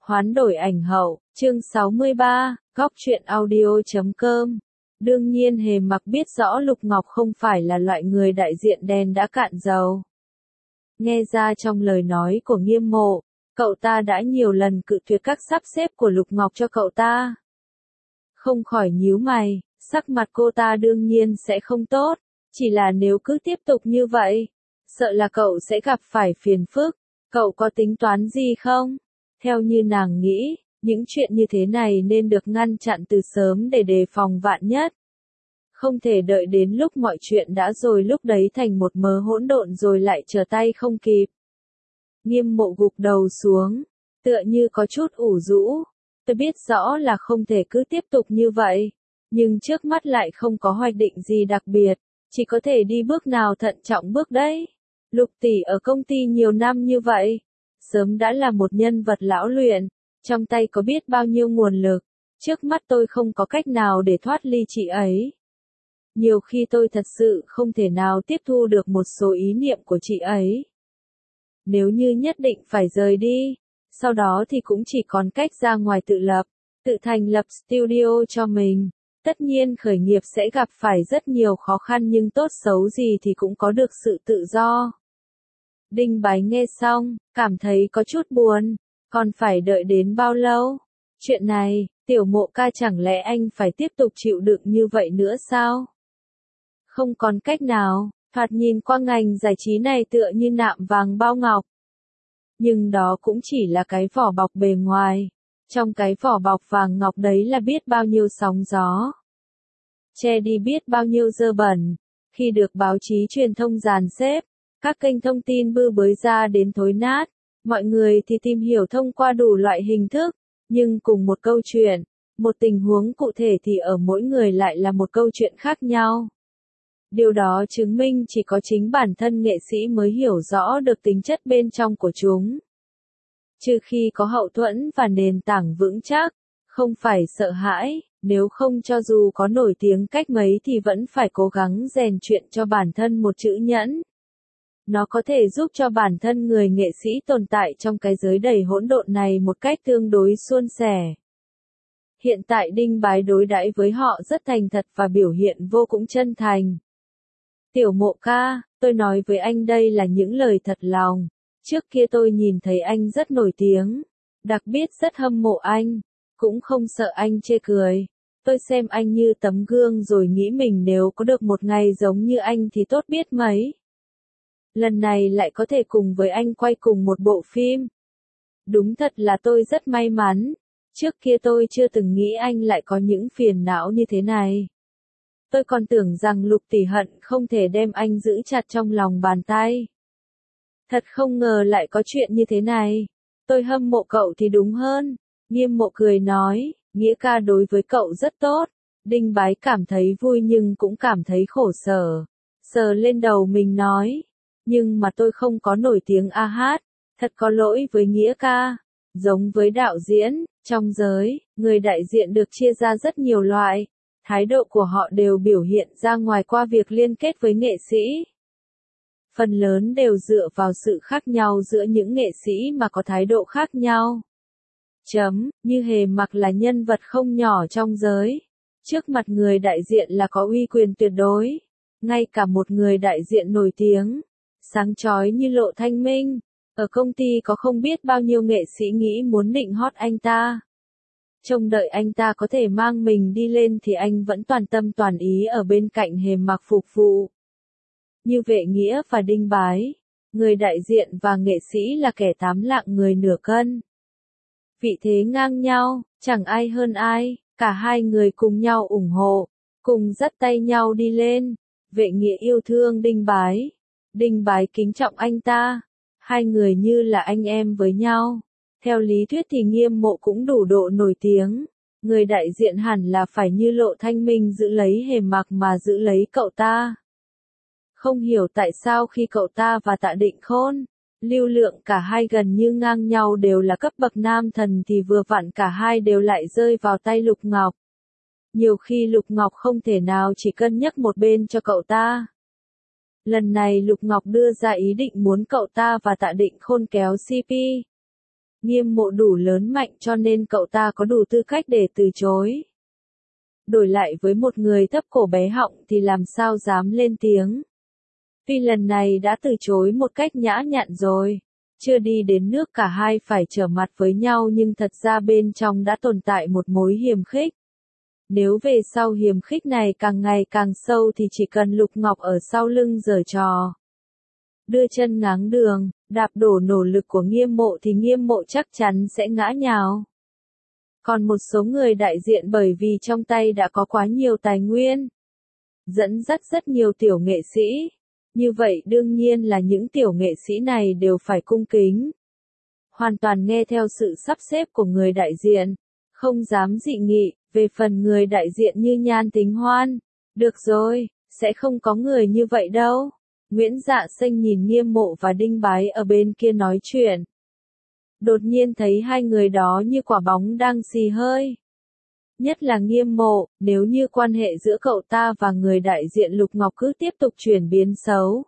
Hoán đổi ảnh hậu, chương 63, góc truyện audio.com. Đương nhiên Hề Mặc biết rõ Lục Ngọc không phải là loại người đại diện đen đã cạn dầu. Nghe ra trong lời nói của Nghiêm Mộ, cậu ta đã nhiều lần cự tuyệt các sắp xếp của Lục Ngọc cho cậu ta. Không khỏi nhíu mày, sắc mặt cô ta đương nhiên sẽ không tốt, chỉ là nếu cứ tiếp tục như vậy, sợ là cậu sẽ gặp phải phiền phức, cậu có tính toán gì không? Theo như nàng nghĩ, những chuyện như thế này nên được ngăn chặn từ sớm để đề phòng vạn nhất. Không thể đợi đến lúc mọi chuyện đã rồi lúc đấy thành một mớ hỗn độn rồi lại trở tay không kịp. Nghiêm Mộ gục đầu xuống, tựa như có chút ủ rũ. Tôi biết rõ là không thể cứ tiếp tục như vậy, nhưng trước mắt lại không có hoạch định gì đặc biệt, chỉ có thể đi bước nào thận trọng bước đấy. Lục tỷ ở công ty nhiều năm như vậy, sớm đã là một nhân vật lão luyện, trong tay có biết bao nhiêu nguồn lực, trước mắt tôi không có cách nào để thoát ly chị ấy. Nhiều khi tôi thật sự không thể nào tiếp thu được một số ý niệm của chị ấy. Nếu như nhất định phải rời đi, sau đó thì cũng chỉ còn cách ra ngoài tự lập, tự thành lập studio cho mình. Tất nhiên khởi nghiệp sẽ gặp phải rất nhiều khó khăn nhưng tốt xấu gì thì cũng có được sự tự do. Đinh Bái nghe xong, cảm thấy có chút buồn, còn phải đợi đến bao lâu? Chuyện này, Tiểu Mộ ca chẳng lẽ anh phải tiếp tục chịu đựng như vậy nữa sao? Không còn cách nào, thoạt nhìn qua ngành giải trí này tựa như nạm vàng bao ngọc. Nhưng đó cũng chỉ là cái vỏ bọc bề ngoài, trong cái vỏ bọc vàng ngọc đấy là biết bao nhiêu sóng gió. Che đi biết bao nhiêu dơ bẩn, khi được báo chí truyền thông dàn xếp, các kênh thông tin bư bới ra đến thối nát, mọi người thì tìm hiểu thông qua đủ loại hình thức, nhưng cùng một câu chuyện, một tình huống cụ thể thì ở mỗi người lại là một câu chuyện khác nhau. Điều đó chứng minh chỉ có chính bản thân nghệ sĩ mới hiểu rõ được tính chất bên trong của chúng. Trừ khi có hậu thuẫn và nền tảng vững chắc, không phải sợ hãi, nếu không cho dù có nổi tiếng cách mấy thì vẫn phải cố gắng rèn luyện cho bản thân một chữ nhẫn. Nó có thể giúp cho bản thân người nghệ sĩ tồn tại trong cái giới đầy hỗn độn này một cách tương đối suôn sẻ. Hiện tại Đinh Bái đối đãi với họ rất thành thật và biểu hiện vô cùng chân thành. Tiểu Mộ ca, tôi nói với anh đây là những lời thật lòng. Trước kia tôi nhìn thấy anh rất nổi tiếng, đặc biệt rất hâm mộ anh, cũng không sợ anh chê cười. Tôi xem anh như tấm gương rồi nghĩ mình nếu có được một ngày giống như anh thì tốt biết mấy. Lần này lại có thể cùng với anh quay cùng một bộ phim. Đúng thật là tôi rất may mắn, trước kia tôi chưa từng nghĩ anh lại có những phiền não như thế này. Tôi còn tưởng rằng Lục tỷ hận không thể đem anh giữ chặt trong lòng bàn tay. Thật không ngờ lại có chuyện như thế này. Tôi hâm mộ cậu thì đúng hơn. Nghiêm Mộ cười nói, Nghĩa ca đối với cậu rất tốt. Đinh Bái cảm thấy vui nhưng cũng cảm thấy khổ sở. Sờ lên đầu mình nói, nhưng mà tôi không có nổi tiếng a hát, thật có lỗi với Nghĩa ca. Giống với đạo diễn, trong giới, người đại diện được chia ra rất nhiều loại. Thái độ của họ đều biểu hiện ra ngoài qua việc liên kết với nghệ sĩ. Phần lớn đều dựa vào sự khác nhau giữa những nghệ sĩ mà có thái độ khác nhau. Như Hề Mặc là nhân vật không nhỏ trong giới. Trước mặt người đại diện là có uy quyền tuyệt đối. Ngay cả một người đại diện nổi tiếng, sáng chói như Lộ Thanh Minh, ở công ty có không biết bao nhiêu nghệ sĩ nghĩ muốn nịnh hót anh ta. Trông đợi anh ta có thể mang mình đi lên thì anh vẫn toàn tâm toàn ý ở bên cạnh Hề Mặc phục vụ. Như Vệ Nghĩa và Đinh Bái, người đại diện và nghệ sĩ là kẻ tám lạng người nửa cân. Vị thế ngang nhau, chẳng ai hơn ai, cả hai người cùng nhau ủng hộ, cùng dắt tay nhau đi lên. Vệ Nghĩa yêu thương Đinh Bái kính trọng anh ta, hai người như là anh em với nhau. Theo lý thuyết thì Nghiêm Mộ cũng đủ độ nổi tiếng, người đại diện hẳn là phải như Lộ Thanh Minh giữ lấy Hề Mặc mà giữ lấy cậu ta. Không hiểu tại sao khi cậu ta và Tạ Định Khôn, lưu lượng cả hai gần như ngang nhau đều là cấp bậc nam thần thì vừa vặn cả hai đều lại rơi vào tay Lục Ngọc. Nhiều khi Lục Ngọc không thể nào chỉ cân nhắc một bên cho cậu ta. Lần này Lục Ngọc đưa ra ý định muốn cậu ta và Tạ Định Khôn kéo CP. Nghiêm Mộ đủ lớn mạnh cho nên cậu ta có đủ tư cách để từ chối. Đổi lại với một người thấp cổ bé họng thì làm sao dám lên tiếng. Tuy lần này đã từ chối một cách nhã nhặn rồi, chưa đi đến nước cả hai phải trở mặt với nhau nhưng thật ra bên trong đã tồn tại một mối hiềm khích. Nếu về sau hiềm khích này càng ngày càng sâu thì chỉ cần Lục Ngọc ở sau lưng giở trò, đưa chân ngáng đường, đạp đổ nỗ lực của Nghiêm Mộ thì Nghiêm Mộ chắc chắn sẽ ngã nhào. Còn một số người đại diện bởi vì trong tay đã có quá nhiều tài nguyên, dẫn dắt rất nhiều tiểu nghệ sĩ. Như vậy đương nhiên là những tiểu nghệ sĩ này đều phải cung kính. Hoàn toàn nghe theo sự sắp xếp của người đại diện, không dám dị nghị. Về phần người đại diện như Nhan Tính Hoan, được rồi, sẽ không có người như vậy đâu. Nguyễn Dạ Xanh nhìn Nghiêm Mộ và Đinh Bái ở bên kia nói chuyện. Đột nhiên thấy hai người đó như quả bóng đang xì hơi. Nhất là Nghiêm Mộ, nếu như quan hệ giữa cậu ta và người đại diện Lục Ngọc cứ tiếp tục chuyển biến xấu,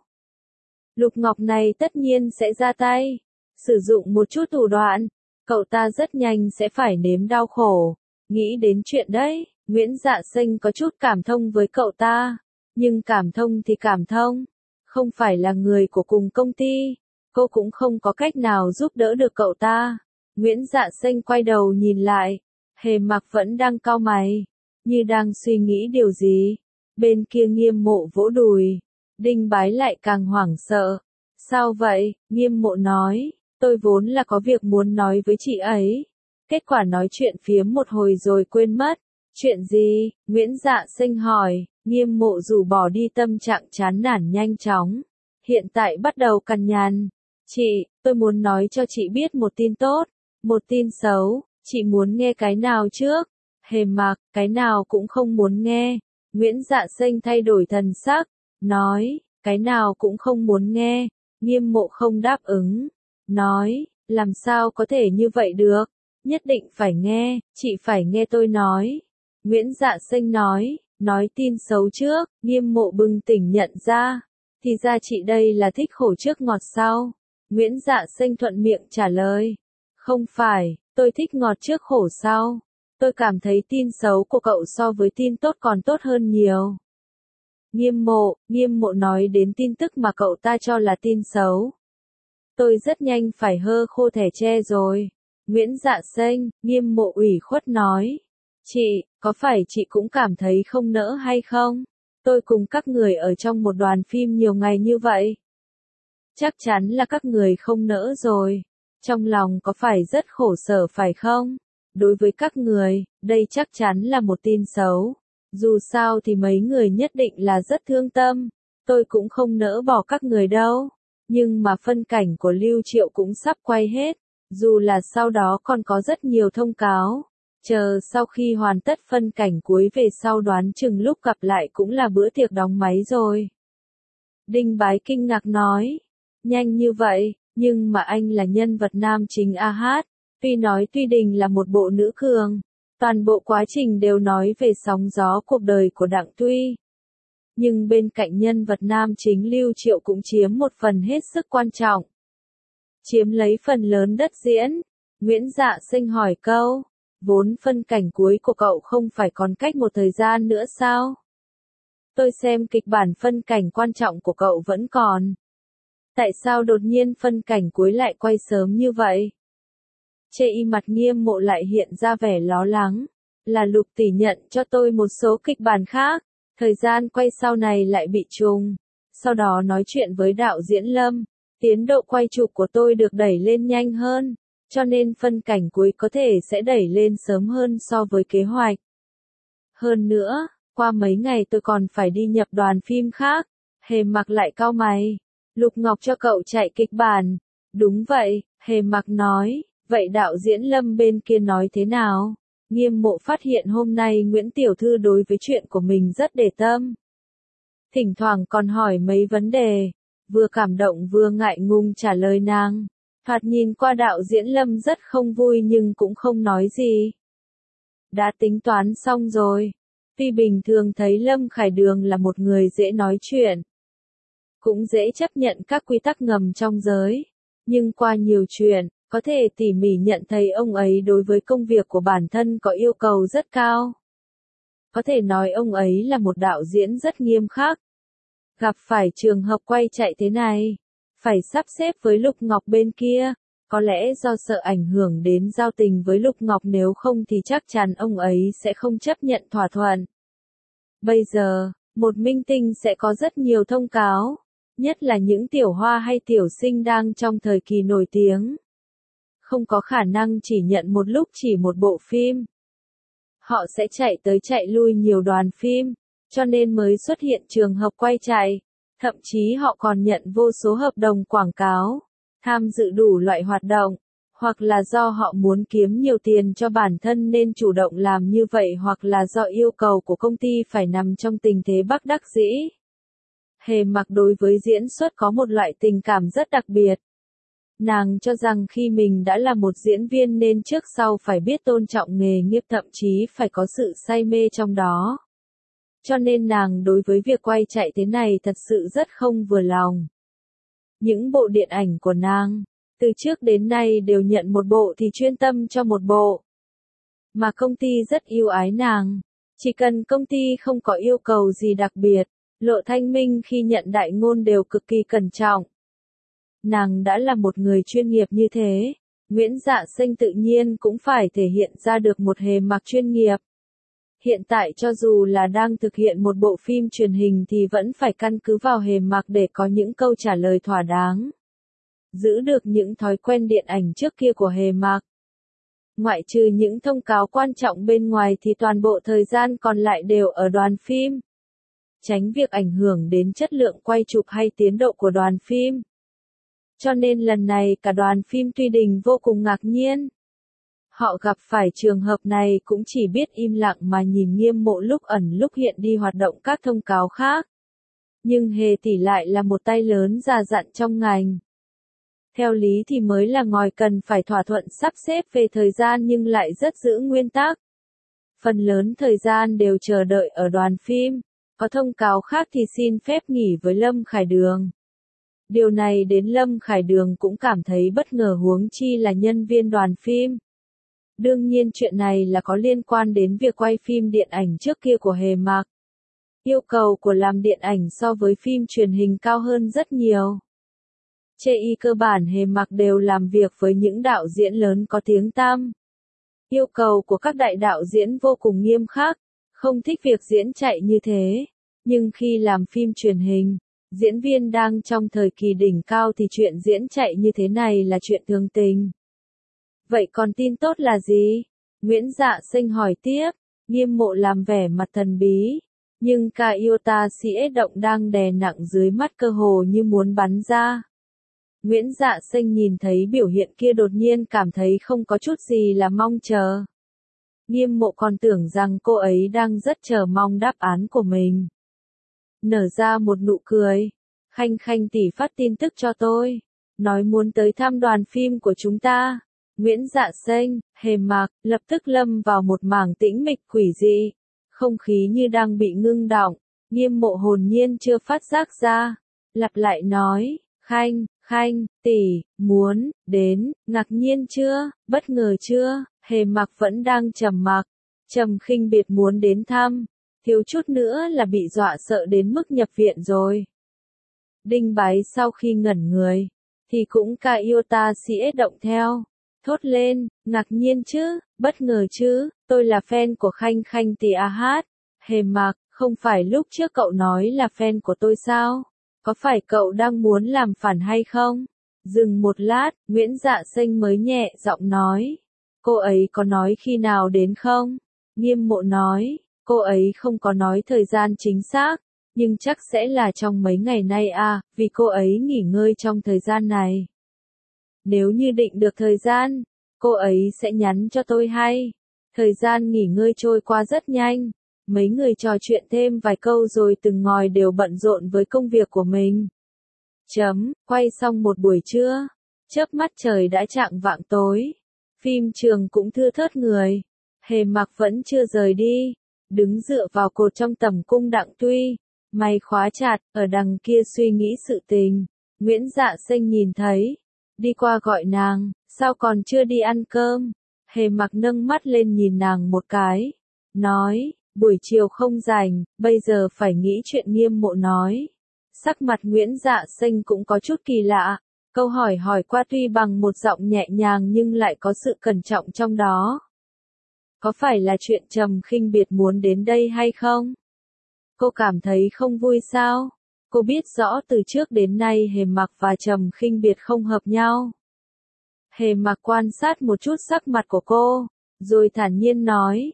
Lục Ngọc này tất nhiên sẽ ra tay, sử dụng một chút thủ đoạn, cậu ta rất nhanh sẽ phải nếm đau khổ. Nghĩ đến chuyện đấy, Nguyễn Dạ Xanh có chút cảm thông với cậu ta, nhưng cảm thông thì cảm thông, không phải là người của cùng công ty, cô cũng không có cách nào giúp đỡ được cậu ta. Nguyễn Dạ Xanh quay đầu nhìn lại, Hề Mặc vẫn đang cau mày, như đang suy nghĩ điều gì. Bên kia Nghiêm Mộ vỗ đùi, Đinh Bái lại càng hoảng sợ. Sao vậy? Nghiêm Mộ nói, tôi vốn là có việc muốn nói với chị ấy. Kết quả nói chuyện phiếm một hồi rồi quên mất. Chuyện gì? Nguyễn Dạ Xanh hỏi. Nghiêm Mộ rủ bỏ đi tâm trạng chán nản nhanh chóng. Hiện tại bắt đầu cằn nhằn. Chị, tôi muốn nói cho chị biết một tin tốt, một tin xấu, chị muốn nghe cái nào trước? Hề Mặc, cái nào cũng không muốn nghe. Nguyễn Dạ Xanh thay đổi thần sắc, nói, cái nào cũng không muốn nghe. Nghiêm Mộ không đáp ứng, nói, làm sao có thể như vậy được? Nhất định phải nghe, chị phải nghe tôi nói. Nguyễn Dạ Xanh nói tin xấu trước. Nghiêm Mộ bừng tỉnh nhận ra, thì ra chị đây là thích khổ trước ngọt sau. Nguyễn Dạ Xanh thuận miệng trả lời, không phải, tôi thích ngọt trước khổ sau. Tôi cảm thấy tin xấu của cậu so với tin tốt còn tốt hơn nhiều. Nghiêm Mộ nói đến tin tức mà cậu ta cho là tin xấu. Tôi rất nhanh phải hơ khô thẻ tre rồi. Nguyễn Dạ Xanh, Nghiêm Mộ ủy khuất nói. Chị, có phải chị cũng cảm thấy không nỡ hay không? Tôi cùng các người ở trong một đoàn phim nhiều ngày như vậy. Chắc chắn là các người không nỡ rồi. Trong lòng có phải rất khổ sở phải không? Đối với các người, đây chắc chắn là một tin xấu. Dù sao thì mấy người nhất định là rất thương tâm. Tôi cũng không nỡ bỏ các người đâu. Nhưng mà phân cảnh của Lưu Triệu cũng sắp quay hết. Dù là sau đó còn có rất nhiều thông cáo. Chờ sau khi hoàn tất phân cảnh cuối về sau đoán chừng lúc gặp lại cũng là bữa tiệc đóng máy rồi. Đinh Bái kinh ngạc nói. Nhanh như vậy, nhưng mà anh là nhân vật nam chính a hát. Tuy nói Tuy Đình là một bộ nữ cường. Toàn bộ quá trình đều nói về sóng gió cuộc đời của Đặng Tuy. Nhưng bên cạnh nhân vật nam chính Lưu Triệu cũng chiếm một phần hết sức quan trọng. Chiếm lấy phần lớn đất diễn. Nguyễn Dạ Xanh hỏi câu, vốn phân cảnh cuối của cậu không phải còn cách một thời gian nữa sao? Tôi xem kịch bản phân cảnh quan trọng của cậu vẫn còn. Tại sao đột nhiên phân cảnh cuối lại quay sớm như vậy? Chê y mặt Nghiêm Mộ lại hiện ra vẻ lo lắng. Là Lục tỷ nhận cho tôi một số kịch bản khác. Thời gian quay sau này lại bị trùng. Sau đó nói chuyện với đạo diễn Lâm. Tiến độ quay chụp của tôi được đẩy lên nhanh hơn. Cho nên phân cảnh cuối có thể sẽ đẩy lên sớm hơn so với kế hoạch. Hơn nữa, qua mấy ngày tôi còn phải đi nhập đoàn phim khác. Hề Mặc lại cau mày. Lục Ngọc cho cậu chạy kịch bản. Đúng vậy, Hề Mặc nói. Vậy đạo diễn Lâm bên kia nói thế nào? Nghiêm Mộ phát hiện hôm nay Nguyễn Tiểu Thư đối với chuyện của mình rất để tâm. Thỉnh thoảng còn hỏi mấy vấn đề. Vừa cảm động vừa ngại ngùng trả lời nàng. Thoạt nhìn qua đạo diễn Lâm rất không vui nhưng cũng không nói gì. Đã tính toán xong rồi. Tuy bình thường thấy Lâm Khải Đường là một người dễ nói chuyện. Cũng dễ chấp nhận các quy tắc ngầm trong giới. Nhưng qua nhiều chuyện, Có thể tỉ mỉ nhận thấy ông ấy đối với công việc của bản thân có yêu cầu rất cao. Có thể nói ông ấy là một đạo diễn rất nghiêm khắc. Gặp phải trường hợp quay chạy thế này, phải sắp xếp với Lục Ngọc bên kia, có lẽ do sợ ảnh hưởng đến giao tình với Lục Ngọc, nếu không thì chắc chắn ông ấy sẽ không chấp nhận thỏa thuận. Bây giờ, một minh tinh sẽ có rất nhiều thông cáo, nhất là những tiểu hoa hay tiểu sinh đang trong thời kỳ nổi tiếng. Không có khả năng chỉ nhận một lúc chỉ một bộ phim. Họ sẽ chạy tới chạy lui nhiều đoàn phim, cho nên mới xuất hiện trường hợp quay chạy. Thậm chí họ còn nhận vô số hợp đồng quảng cáo, tham dự đủ loại hoạt động, hoặc là do họ muốn kiếm nhiều tiền cho bản thân nên chủ động làm như vậy, hoặc là do yêu cầu của công ty phải nằm trong tình thế bất đắc dĩ. Hề Mặc đối với diễn xuất có một loại tình cảm rất đặc biệt. Nàng cho rằng khi mình đã là một diễn viên nên trước sau phải biết tôn trọng nghề nghiệp, thậm chí phải có sự say mê trong đó. Cho nên nàng đối với việc quay chạy thế này thật sự rất không vừa lòng. Những bộ điện ảnh của nàng, từ trước đến nay đều nhận một bộ thì chuyên tâm cho một bộ. Mà công ty rất yêu ái nàng, chỉ cần công ty không có yêu cầu gì đặc biệt, Lộ Thanh Minh khi nhận đại ngôn đều cực kỳ cẩn trọng. Nàng đã là một người chuyên nghiệp như thế, Nguyễn Dạ Sinh tự nhiên cũng phải thể hiện ra được một Hề Mặc chuyên nghiệp. Hiện tại cho dù là đang thực hiện một bộ phim truyền hình thì vẫn phải căn cứ vào Hề Mặc để có những câu trả lời thỏa đáng. Giữ được những thói quen điện ảnh trước kia của Hề Mặc. Ngoại trừ những thông cáo quan trọng bên ngoài thì toàn bộ thời gian còn lại đều ở đoàn phim. Tránh việc ảnh hưởng đến chất lượng quay chụp hay tiến độ của đoàn phim. Cho nên lần này cả đoàn phim Tuy Đình vô cùng ngạc nhiên. Họ gặp phải trường hợp này cũng chỉ biết im lặng mà nhìn Nghiêm Mộ lúc ẩn lúc hiện đi hoạt động các thông cáo khác. Nhưng Hề tỷ lại là một tay lớn già dặn trong ngành. Theo lý thì mới là ngòi cần phải thỏa thuận sắp xếp về thời gian nhưng lại rất giữ nguyên tắc. Phần lớn thời gian đều chờ đợi ở đoàn phim, có thông cáo khác thì xin phép nghỉ với Lâm Khải Đường. Điều này đến Lâm Khải Đường cũng cảm thấy bất ngờ, huống chi là nhân viên đoàn phim. Đương nhiên chuyện này là có liên quan đến việc quay phim điện ảnh trước kia của Hề Mặc. Yêu cầu của làm điện ảnh so với phim truyền hình cao hơn rất nhiều. Chê y cơ bản Hề Mặc đều làm việc với những đạo diễn lớn có tiếng tăm. Yêu cầu của các đại đạo diễn vô cùng nghiêm khắc, không thích việc diễn chạy như thế. Nhưng khi làm phim truyền hình, diễn viên đang trong thời kỳ đỉnh cao thì chuyện diễn chạy như thế này là chuyện thường tình. Vậy còn tin tốt là gì? Nguyễn Dạ Sinh hỏi tiếp. Nghiêm Mộ làm vẻ mặt thần bí. Nhưng Kaiota Sĩ động đang đè nặng dưới mắt cơ hồ như muốn bắn ra. Nguyễn Dạ Sinh nhìn thấy biểu hiện kia đột nhiên cảm thấy không có chút gì là mong chờ. Nghiêm Mộ còn tưởng rằng cô ấy đang rất chờ mong đáp án của mình. Nở ra một nụ cười. Khanh Khanh tỷ phát tin tức cho tôi. Nói muốn tới thăm đoàn phim của chúng ta. Nguyễn Dạ Sinh, Hề Mặc, lập tức lâm vào một mảng tĩnh mịch quỷ dị. Không khí như đang bị ngưng đọng. Nghiêm Mộ hồn nhiên chưa phát giác ra. Lặp lại nói, Khanh, tỷ, muốn, đến, ngạc nhiên chưa, bất ngờ chưa, Hề Mặc vẫn đang trầm mặc. Trầm khinh biệt muốn đến thăm. Thiếu chút nữa là bị dọa sợ đến mức nhập viện rồi. Đinh Bái sau khi ngẩn người, thì cũng Kaiota Sĩ động theo. Thốt lên, ngạc nhiên chứ, bất ngờ chứ, tôi là fan của Khanh Khanh tỷ a hát. Hề Mặc, không phải lúc trước cậu nói là fan của tôi sao? Có phải cậu đang muốn làm phản hay không? Dừng một lát, Nguyễn Dạ Sinh mới nhẹ giọng nói. Cô ấy có nói khi nào đến không? Nghiêm Mộ nói, cô ấy không có nói thời gian chính xác, nhưng chắc sẽ là trong mấy ngày nay à, vì cô ấy nghỉ ngơi trong thời gian này. Nếu như định được thời gian, cô ấy sẽ nhắn cho tôi hay. Thời gian nghỉ ngơi trôi qua rất nhanh. Mấy người trò chuyện thêm vài câu rồi từng ngòi đều bận rộn với công việc của mình. Quay xong một buổi trưa. Chớp mắt trời đã chạng vạng tối. Phim trường cũng thưa thớt người. Hề Mặc vẫn chưa rời đi. Đứng dựa vào cột trong tầm cung Đặng Tuy. Mày khóa chặt, ở đằng kia suy nghĩ sự tình. Nguyễn Dạ Sinh nhìn thấy. đi qua gọi nàng, sao còn chưa đi ăn cơm? Hề mặc nâng mắt lên nhìn nàng một cái, nói, buổi chiều không rảnh, bây giờ phải nghĩ chuyện Nghiêm Mộ nói. Sắc mặt Nguyễn Dạ Xanh cũng có chút kỳ lạ, câu hỏi hỏi qua tuy bằng một giọng nhẹ nhàng nhưng lại có sự cẩn trọng trong đó. Có phải là chuyện Trầm Khinh Biệt muốn đến đây hay không? Cô cảm thấy không vui sao? Cô biết rõ từ trước đến nay Hề Mặc và Trầm Khinh Biệt không hợp nhau. Hề Mặc quan sát một chút sắc mặt của cô, rồi thản nhiên nói,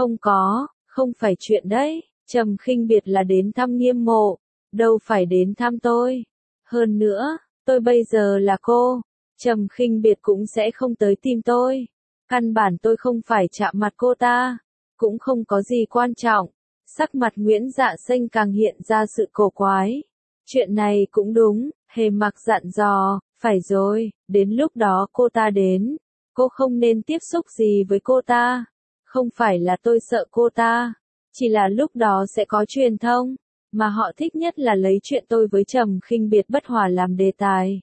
không phải chuyện đấy, Trầm Khinh Biệt là đến thăm Nghiêm Mộ, đâu phải đến thăm tôi. Hơn nữa, tôi bây giờ là cô, Trầm Khinh Biệt cũng sẽ không tới tìm tôi. Căn bản tôi không phải chạm mặt cô ta, cũng không có gì quan trọng. Sắc mặt Nguyễn Dạ Xanh càng hiện ra sự cổ quái. Chuyện này cũng đúng, Hề Mặc dặn dò, phải rồi, đến lúc đó cô ta đến, cô không nên tiếp xúc gì với cô ta. Không phải là tôi sợ cô ta, chỉ là lúc đó sẽ có truyền thông, mà họ thích nhất là lấy chuyện tôi với Trầm Khinh Biệt bất hòa làm đề tài.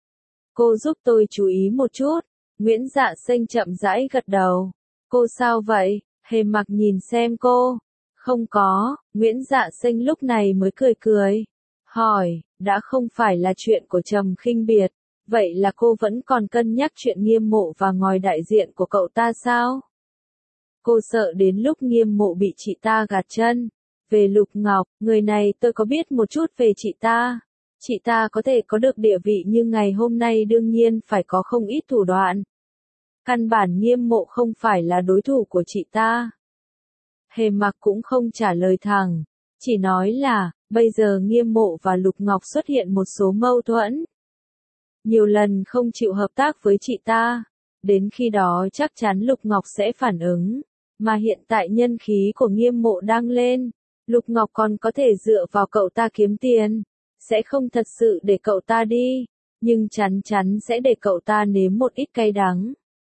Cô giúp tôi chú ý một chút. Nguyễn Dạ Xanh chậm rãi gật đầu. Cô sao vậy? Hề Mặc nhìn xem cô. Không có, Nguyễn Dạ Xanh lúc này mới cười cười. Hỏi, đã không phải là chuyện của Trầm Khinh Biệt, vậy là cô vẫn còn cân nhắc chuyện Nghiêm Mộ và ngòi đại diện của cậu ta sao? Cô sợ đến lúc Nghiêm Mộ bị chị ta gạt chân. Về Lục Ngọc, người này tôi có biết một chút về chị ta. Chị ta có thể có được địa vị nhưng ngày hôm nay đương nhiên phải có không ít thủ đoạn. Căn bản Nghiêm Mộ không phải là đối thủ của chị ta. Hề Mặc cũng không trả lời thẳng, chỉ nói là, bây giờ Nghiêm Mộ và Lục Ngọc xuất hiện một số mâu thuẫn. Nhiều lần không chịu hợp tác với chị ta, đến khi đó chắc chắn Lục Ngọc sẽ phản ứng, mà hiện tại nhân khí của Nghiêm Mộ đang lên, Lục Ngọc còn có thể dựa vào cậu ta kiếm tiền, sẽ không thật sự để cậu ta đi, nhưng chắn chắn sẽ để cậu ta nếm một ít cay đắng.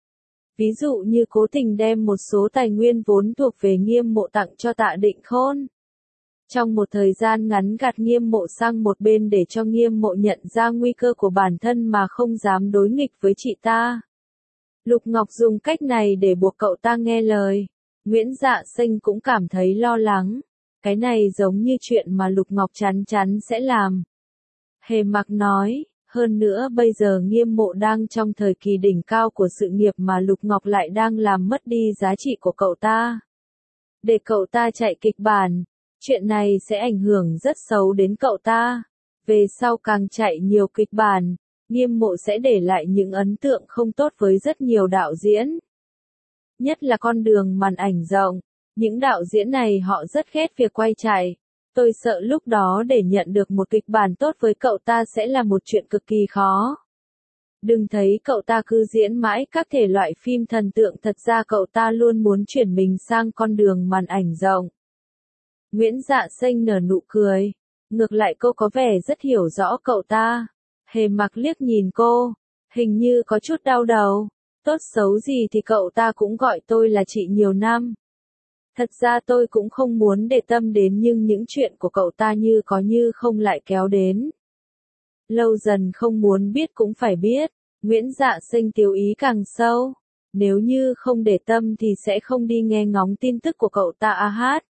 Ví dụ như cố tình đem một số tài nguyên vốn thuộc về Nghiêm Mộ tặng cho Tạ Định Khôn. Trong một thời gian ngắn gạt Nghiêm Mộ sang một bên để cho Nghiêm Mộ nhận ra nguy cơ của bản thân mà không dám đối nghịch với chị ta. Lục Ngọc dùng cách này để buộc cậu ta nghe lời. Nguyễn Dạ Xanh cũng cảm thấy lo lắng. Cái này giống như chuyện mà Lục Ngọc chắn chắn sẽ làm. Hề Mặc nói, hơn nữa bây giờ Nghiêm Mộ đang trong thời kỳ đỉnh cao của sự nghiệp mà Lục Ngọc lại đang làm mất đi giá trị của cậu ta. Để cậu ta chạy kịch bản, chuyện này sẽ ảnh hưởng rất xấu đến cậu ta. Về sau càng chạy nhiều kịch bản, Nghiêm Mộ sẽ để lại những ấn tượng không tốt với rất nhiều đạo diễn. Nhất là con đường màn ảnh rộng, những đạo diễn này họ rất ghét việc quay chạy. Tôi sợ lúc đó để nhận được một kịch bản tốt với cậu ta sẽ là một chuyện cực kỳ khó. Đừng thấy cậu ta cứ diễn mãi các thể loại phim thần tượng, thật ra cậu ta luôn muốn chuyển mình sang con đường màn ảnh rộng. Nguyễn Dạ Xanh nở nụ cười. Ngược lại cô có vẻ rất hiểu rõ cậu ta. Hề Mặc liếc nhìn cô, hình như có chút đau đầu. Tốt xấu gì thì cậu ta cũng gọi tôi là chị nhiều năm. Thật ra tôi cũng không muốn để tâm đến nhưng những chuyện của cậu ta như có như không lại kéo đến. Lâu dần không muốn biết cũng phải biết. Nguyễn Dạ Xanh tiêu ý càng sâu. Nếu như không để tâm thì sẽ không đi nghe ngóng tin tức của cậu ta hát.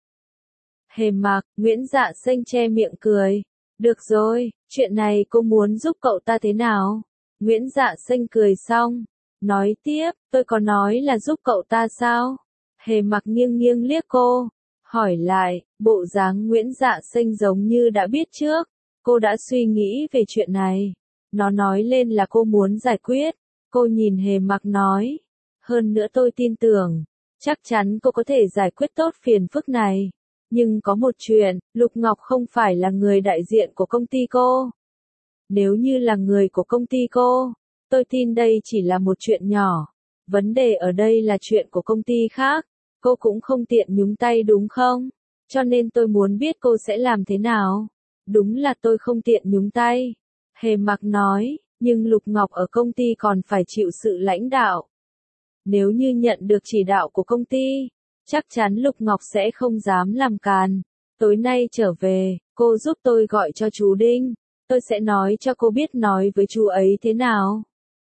Hề Mặc, Nguyễn Dạ Xanh che miệng cười. Được rồi, chuyện này cô muốn giúp cậu ta thế nào? Nguyễn Dạ Xanh cười xong, nói tiếp, tôi có nói là giúp cậu ta sao? Hề Mặc nghiêng nghiêng liếc cô, hỏi lại, bộ dáng Nguyễn Dạ Xanh giống như đã biết trước. Cô đã suy nghĩ về chuyện này. Nó nói lên là cô muốn giải quyết. Cô nhìn Hề Mặc nói. Hơn nữa tôi tin tưởng, chắc chắn cô có thể giải quyết tốt phiền phức này. Nhưng có một chuyện, Lục Ngọc không phải là người đại diện của công ty cô. Nếu như là người của công ty cô, tôi tin đây chỉ là một chuyện nhỏ. Vấn đề ở đây là chuyện của công ty khác. Cô cũng không tiện nhúng tay đúng không? Cho nên tôi muốn biết cô sẽ làm thế nào. Đúng là tôi không tiện nhúng tay. Hề Mặc nói, nhưng Lục Ngọc ở công ty còn phải chịu sự lãnh đạo. Nếu như nhận được chỉ đạo của công ty, chắc chắn Lục Ngọc sẽ không dám làm càn. Tối nay trở về, cô giúp tôi gọi cho chú Đinh. Tôi sẽ nói cho cô biết nói với chú ấy thế nào.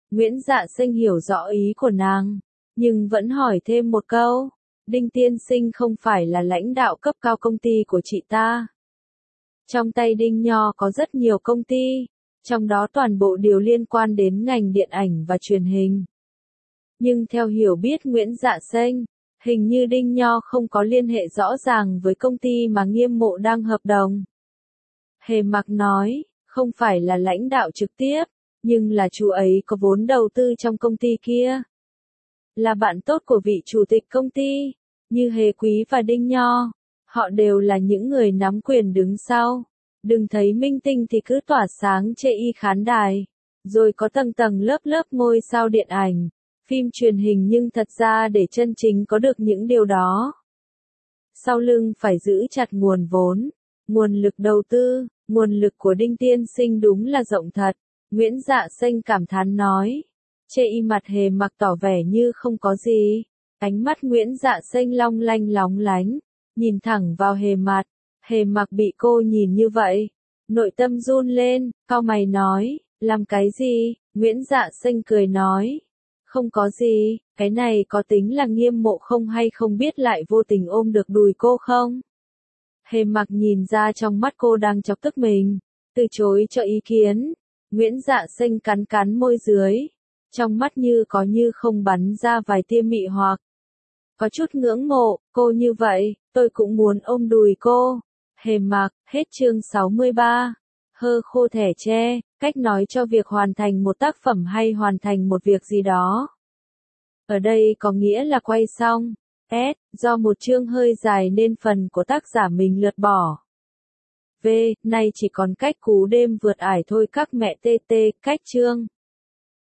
Nguyễn Dạ Sinh hiểu rõ ý của nàng, nhưng vẫn hỏi thêm một câu. Đinh tiên sinh không phải là lãnh đạo cấp cao công ty của chị ta. Trong tay Đinh Nho có rất nhiều công ty, trong đó toàn bộ đều liên quan đến ngành điện ảnh và truyền hình. Nhưng theo hiểu biết Nguyễn Dạ Sinh, hình như Đinh Nho không có liên hệ rõ ràng với công ty mà Nghiêm Mộ đang hợp đồng. Hề Mặc nói, không phải là lãnh đạo trực tiếp, nhưng là chú ấy có vốn đầu tư trong công ty kia. Là bạn tốt của vị chủ tịch công ty, như Hề Quý và Đinh Nho. Họ đều là những người nắm quyền đứng sau. Đừng thấy minh tinh thì cứ tỏa sáng chê y khán đài. Rồi có tầng tầng lớp lớp ngôi sao điện ảnh, phim truyền hình, nhưng thật ra để chân chính có được những điều đó, sau lưng phải giữ chặt nguồn vốn, nguồn lực đầu tư. Nguồn lực của Đinh tiên sinh đúng là rộng thật. Nguyễn Dạ Sinh cảm thán nói. Chê y mặt Hề Mặc tỏ vẻ như không có gì. Ánh mắt Nguyễn Dạ Sinh long lanh lóng lánh, nhìn thẳng vào Hề Mặc. Hề Mặc bị cô nhìn như vậy, nội tâm run lên, cau mày nói, làm cái gì? Nguyễn Dạ Sinh cười nói, không có gì, cái này có tính là Nghiêm Mộ không hay không biết lại vô tình ôm được đùi cô không? Hề Mặc nhìn ra trong mắt cô đang chọc tức mình, từ chối cho ý kiến. Nguyễn Dạ Sinh cắn cắn môi dưới, trong mắt như có như không bắn ra vài tia mị hoặc. Có chút ngưỡng mộ, cô như vậy, tôi cũng muốn ôm đùi cô. Hề Mặc, hết chương 63. Hơ khô thẻ tre, cách nói cho việc hoàn thành một tác phẩm hay hoàn thành một việc gì đó. Ở đây có nghĩa là quay xong. Do một chương hơi dài nên phần của tác giả mình lượt bỏ. Nay chỉ còn cách cú đêm vượt ải thôi các mẹ tê, cách chương.